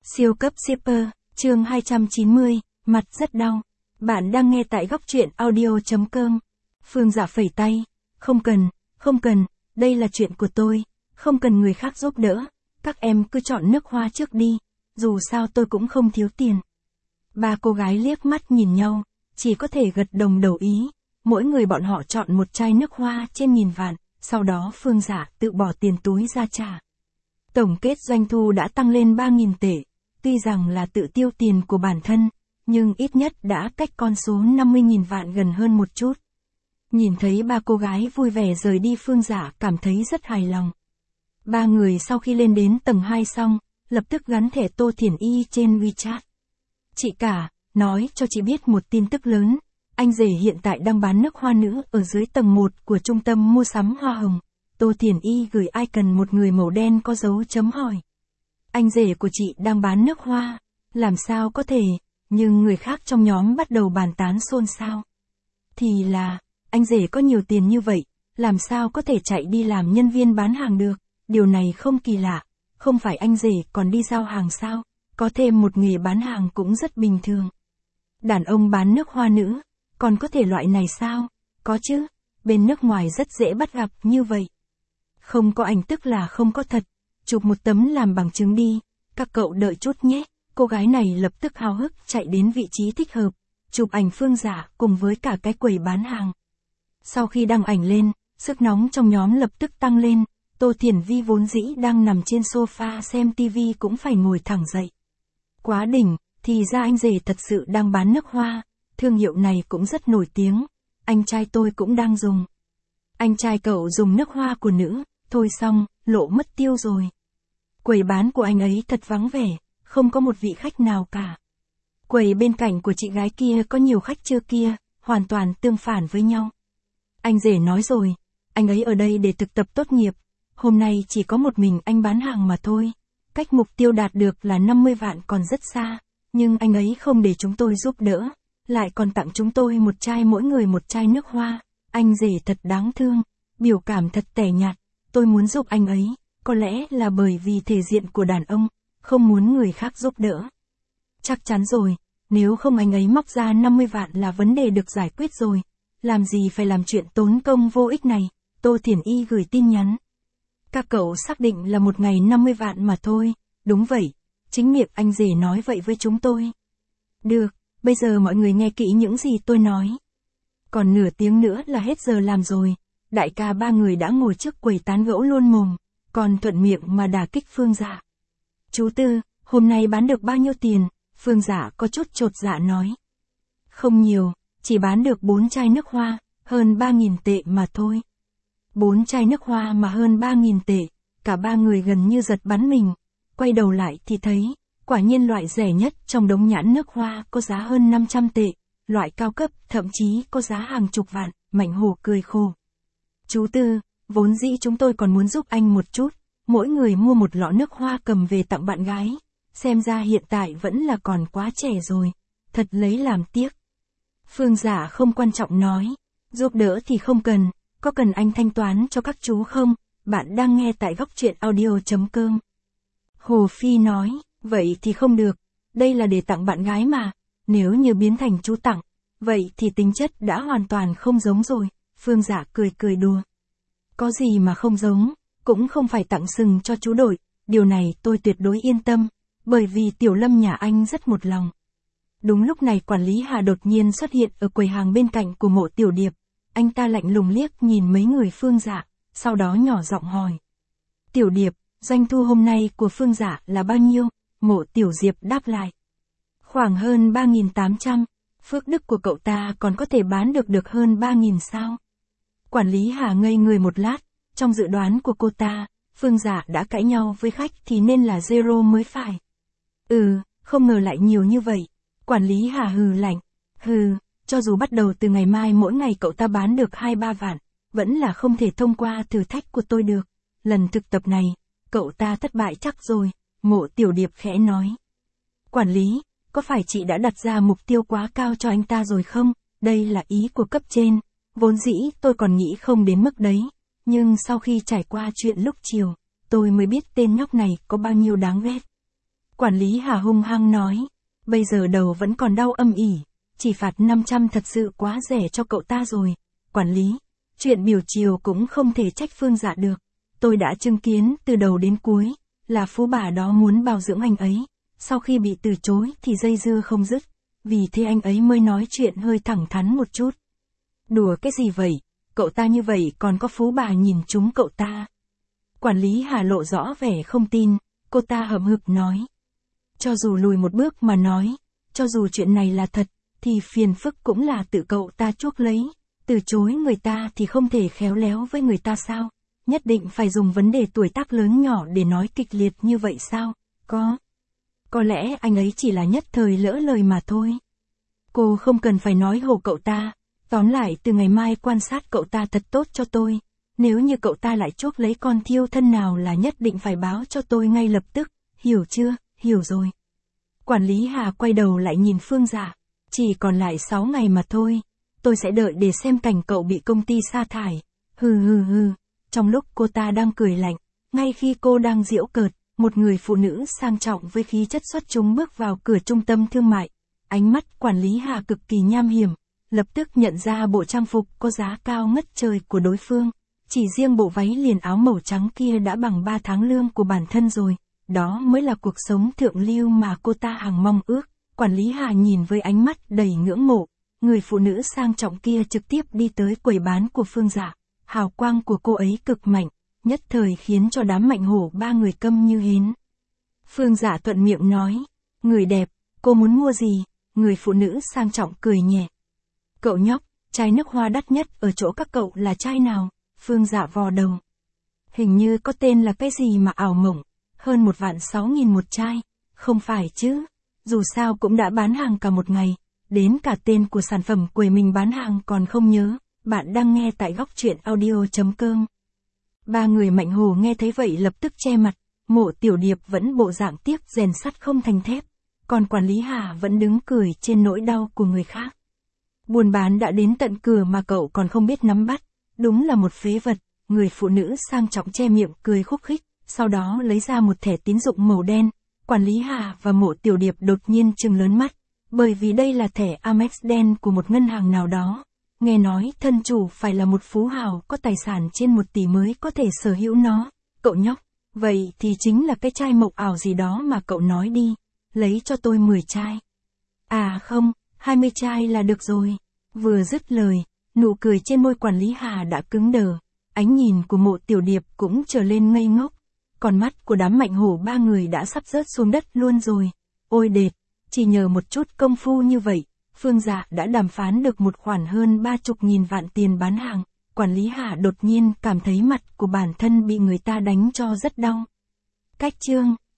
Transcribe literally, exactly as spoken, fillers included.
Siêu cấp shipper, chương hai trăm chín mươi, mặt rất đau. Bạn đang nghe tại góc truyện audio.com. Phương Dạ phẩy tay, không cần, không cần, đây là chuyện của tôi, không cần người khác giúp đỡ, các em cứ chọn nước hoa trước đi, dù sao tôi cũng không thiếu tiền. Ba cô gái liếc mắt nhìn nhau, chỉ có thể gật đồng đầu ý, mỗi người bọn họ chọn một chai nước hoa trên nghìn vạn, sau đó Phương Dạ tự bỏ tiền túi ra trả. Tổng kết doanh thu đã tăng lên ba nghìn tệ, tuy rằng là tự tiêu tiền của bản thân, nhưng ít nhất đã cách con số năm mươi nghìn vạn gần hơn một chút. Nhìn thấy ba cô gái vui vẻ rời đi, Phương Dạ cảm thấy rất hài lòng. Ba người sau khi lên đến tầng hai xong, lập tức gắn thẻ Tô Thiển Y trên WeChat. Chị cả, nói cho chị biết một tin tức lớn, anh rể hiện tại đang bán nước hoa nữ ở dưới tầng một của trung tâm mua sắm hoa hồng. Tô Thiển Y gửi icon một người màu đen có dấu chấm hỏi. Anh rể của chị đang bán nước hoa, làm sao có thể, nhưng người khác trong nhóm bắt đầu bàn tán xôn xao. Thì là, anh rể có nhiều tiền như vậy, làm sao có thể chạy đi làm nhân viên bán hàng được, điều này không kỳ lạ, không phải anh rể còn đi giao hàng sao, có thêm một nghề bán hàng cũng rất bình thường. Đàn ông bán nước hoa nữ, còn có thể loại này sao, có chứ, bên nước ngoài rất dễ bắt gặp như vậy. Không có ảnh tức là không có thật, chụp một tấm làm bằng chứng đi, các cậu đợi chút nhé. Cô gái này lập tức háo hức chạy đến vị trí thích hợp, chụp ảnh Phương Dạ cùng với cả cái quầy bán hàng. Sau khi đăng ảnh lên, sức nóng trong nhóm lập tức tăng lên, Tô Thiển Vi vốn dĩ đang nằm trên sofa xem tivi cũng phải ngồi thẳng dậy. Quá đỉnh, thì ra anh rể thật sự đang bán nước hoa, thương hiệu này cũng rất nổi tiếng, anh trai tôi cũng đang dùng. Anh trai cậu dùng nước hoa của nữ, thôi xong, lộ mất tiêu rồi. Quầy bán của anh ấy thật vắng vẻ, không có một vị khách nào cả. Quầy bên cạnh của chị gái kia có nhiều khách chưa kia, hoàn toàn tương phản với nhau. Anh rể nói rồi, anh ấy ở đây để thực tập tốt nghiệp, hôm nay chỉ có một mình anh bán hàng mà thôi. Cách mục tiêu đạt được là năm mươi vạn còn rất xa, nhưng anh ấy không để chúng tôi giúp đỡ, lại còn tặng chúng tôi một chai mỗi người một chai nước hoa. Anh rể thật đáng thương, biểu cảm thật tẻ nhạt, tôi muốn giúp anh ấy, có lẽ là bởi vì thể diện của đàn ông, không muốn người khác giúp đỡ. Chắc chắn rồi, nếu không anh ấy móc ra năm mươi vạn là vấn đề được giải quyết rồi, làm gì phải làm chuyện tốn công vô ích này. Tô Thiển Y gửi tin nhắn. Các cậu xác định là một ngày năm mươi vạn mà thôi, đúng vậy, chính miệng anh rể nói vậy với chúng tôi. Được, bây giờ mọi người nghe kỹ những gì tôi nói. Còn nửa tiếng nữa là hết giờ làm rồi, đại ca ba người đã ngồi trước quầy tán gẫu luôn mồm, còn thuận miệng mà đả kích Phương Dạ. Chú Tư, hôm nay bán được bao nhiêu tiền? Phương Dạ có chút chột dạ nói. Không nhiều, chỉ bán được bốn chai nước hoa, hơn ba nghìn tệ mà thôi. Bốn chai nước hoa mà hơn ba nghìn tệ, cả ba người gần như giật bắn mình, quay đầu lại thì thấy, quả nhiên loại rẻ nhất trong đống nhãn nước hoa có giá hơn năm trăm tệ, loại cao cấp thậm chí có giá hàng chục vạn. Mạnh Hổ cười khổ. Chú Tư, vốn dĩ chúng tôi còn muốn giúp anh một chút, mỗi người mua một lọ nước hoa cầm về tặng bạn gái, xem ra hiện tại vẫn là còn quá trẻ rồi, thật lấy làm tiếc. Phương Dạ không quan trọng nói, giúp đỡ thì không cần, có cần anh thanh toán cho các chú không? Bạn đang nghe tại góc truyện audio.com. Hồ Phi nói, vậy thì không được, đây là để tặng bạn gái mà, nếu như biến thành chú tặng, vậy thì tính chất đã hoàn toàn không giống rồi. Phương Dạ cười cười đùa. Có gì mà không giống, cũng không phải tặng sừng cho chú đội, điều này tôi tuyệt đối yên tâm, bởi vì Tiểu Lâm nhà anh rất một lòng. Đúng lúc này quản lý Hà đột nhiên xuất hiện ở quầy hàng bên cạnh của Mộ Tiểu Điệp, anh ta lạnh lùng liếc nhìn mấy người Phương Dạ, sau đó nhỏ giọng hỏi. Tiểu Điệp, doanh thu hôm nay của Phương Dạ là bao nhiêu? Mộ Tiểu Diệp đáp lại. Khoảng hơn ba nghìn tám trăm, phước đức của cậu ta còn có thể bán được được hơn ba nghìn sao? Quản lý Hà ngây người một lát, trong dự đoán của cô ta, Phương Dạ đã cãi nhau với khách thì nên là zero mới phải. Ừ, không ngờ lại nhiều như vậy. Quản lý Hà hừ lạnh. Hừ, cho dù bắt đầu từ ngày mai mỗi ngày cậu ta bán được hai ba vạn, vẫn là không thể thông qua thử thách của tôi được. Lần thực tập này, cậu ta thất bại chắc rồi, Mộ Tiểu Điệp khẽ nói. Quản lý, có phải chị đã đặt ra mục tiêu quá cao cho anh ta rồi không? Đây là ý của cấp trên, vốn dĩ tôi còn nghĩ không đến mức đấy, nhưng sau khi trải qua chuyện lúc chiều, tôi mới biết tên nhóc này có bao nhiêu đáng ghét. Quản lý Hà hung hăng nói. Bây giờ đầu vẫn còn đau âm ỉ. Chỉ phạt năm trăm thật sự quá rẻ cho cậu ta rồi. Quản lý, chuyện biểu chiều cũng không thể trách Phương Dạ được. Tôi đã chứng kiến từ đầu đến cuối, là phú bà đó muốn bảo dưỡng anh ấy. Sau khi bị từ chối thì dây dưa không dứt. Vì thế anh ấy mới nói chuyện hơi thẳng thắn một chút. Đùa cái gì vậy, cậu ta như vậy còn có phú bà nhìn trúng cậu ta. Quản lý Hà lộ rõ vẻ không tin, cô ta hậm hực nói. Cho dù lùi một bước mà nói, cho dù chuyện này là thật, thì phiền phức cũng là tự cậu ta chuốc lấy. Từ chối người ta thì không thể khéo léo với người ta sao? Nhất định phải dùng vấn đề tuổi tác lớn nhỏ để nói kịch liệt như vậy sao? Có. Có lẽ anh ấy chỉ là nhất thời lỡ lời mà thôi. Cô không cần phải nói hồ cậu ta. Tóm lại từ ngày mai quan sát cậu ta thật tốt cho tôi. Nếu như cậu ta lại chuốc lấy con thiêu thân nào là nhất định phải báo cho tôi ngay lập tức. Hiểu chưa? Hiểu rồi. Quản lý Hà quay đầu lại nhìn Phương Dạ. Chỉ còn lại sáu ngày mà thôi. Tôi sẽ đợi để xem cảnh cậu bị công ty sa thải. Hừ hừ hừ. Trong lúc cô ta đang cười lạnh, ngay khi cô đang giễu cợt, một người phụ nữ sang trọng với khí chất xuất chúng bước vào cửa trung tâm thương mại. Ánh mắt quản lý Hà cực kỳ nham hiểm, lập tức nhận ra bộ trang phục có giá cao ngất trời của đối phương. Chỉ riêng bộ váy liền áo màu trắng kia đã bằng ba tháng lương của bản thân rồi. Đó mới là cuộc sống thượng lưu mà cô ta hằng mong ước. Quản lý Hà nhìn với ánh mắt đầy ngưỡng mộ. Người phụ nữ sang trọng kia trực tiếp đi tới quầy bán của Phương Dạ. Hào quang của cô ấy cực mạnh, nhất thời khiến cho đám mạnh hổ ba người câm như hến. Phương Dạ thuận miệng nói, người đẹp, cô muốn mua gì? Người phụ nữ sang trọng cười nhẹ. Cậu nhóc, chai nước hoa đắt nhất ở chỗ các cậu là chai nào? Phương Dạ vò đầu. Hình như có tên là cái gì mà ảo mộng, hơn một vạn sáu nghìn một chai, không phải chứ? Dù sao cũng đã bán hàng cả một ngày, đến cả tên của sản phẩm quầy mình bán hàng còn không nhớ. Bạn đang nghe tại góc truyện audio.com. Ba người mạnh hồ nghe thấy vậy lập tức che mặt, Mộ Tiểu Điệp vẫn bộ dạng tiếc rèn sắt không thành thép, còn quản lý Hà vẫn đứng cười trên nỗi đau của người khác. Buôn bán đã đến tận cửa mà cậu còn không biết nắm bắt, đúng là một phế vật. Người phụ nữ sang trọng che miệng cười khúc khích, sau đó lấy ra một thẻ tín dụng màu đen. Quản lý Hà và Mộ Tiểu Điệp đột nhiên trừng lớn mắt, bởi vì đây là thẻ Amex đen của một ngân hàng nào đó. Nghe nói thân chủ phải là một phú hào có tài sản trên một tỷ mới có thể sở hữu nó. Cậu nhóc, vậy thì chính là cái chai mộng ảo gì đó mà cậu nói đi. Lấy cho tôi mười chai. À không, hai mươi chai là được rồi. Vừa dứt lời, nụ cười trên môi quản lý Hà đã cứng đờ. Ánh nhìn của Mộ Tiểu Điệp cũng trở lên ngây ngốc. Còn mắt của đám mạnh hổ ba người đã sắp rớt xuống đất luôn rồi. Ôi đệt, chỉ nhờ một chút công phu như vậy. Phương Dạ đã đàm phán được một khoản hơn ba chục nghìn vạn tiền bán hàng. Quản lý Hà đột nhiên cảm thấy mặt của bản thân bị người ta đánh cho rất đau. Cách chương